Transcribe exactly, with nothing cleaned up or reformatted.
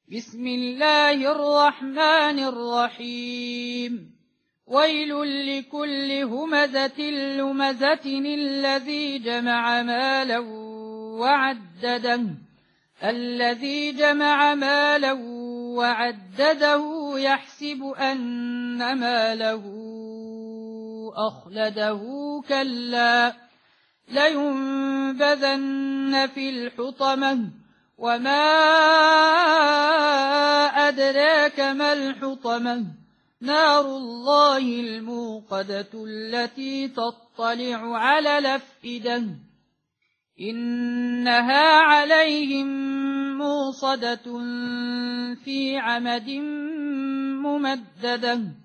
بسم الله الرحمن الرحيم ويل لكل همزة لمزة الذي جمع مالا وعدده الذي جمع مالا وعدده يحسب أن ماله أخلده كلا لينبذن في الحطمة وما أدراك ما الحطمة نار الله الموقدة التي تطلع على الأفئدة إنها عليهم موصدة في عمد ممددة.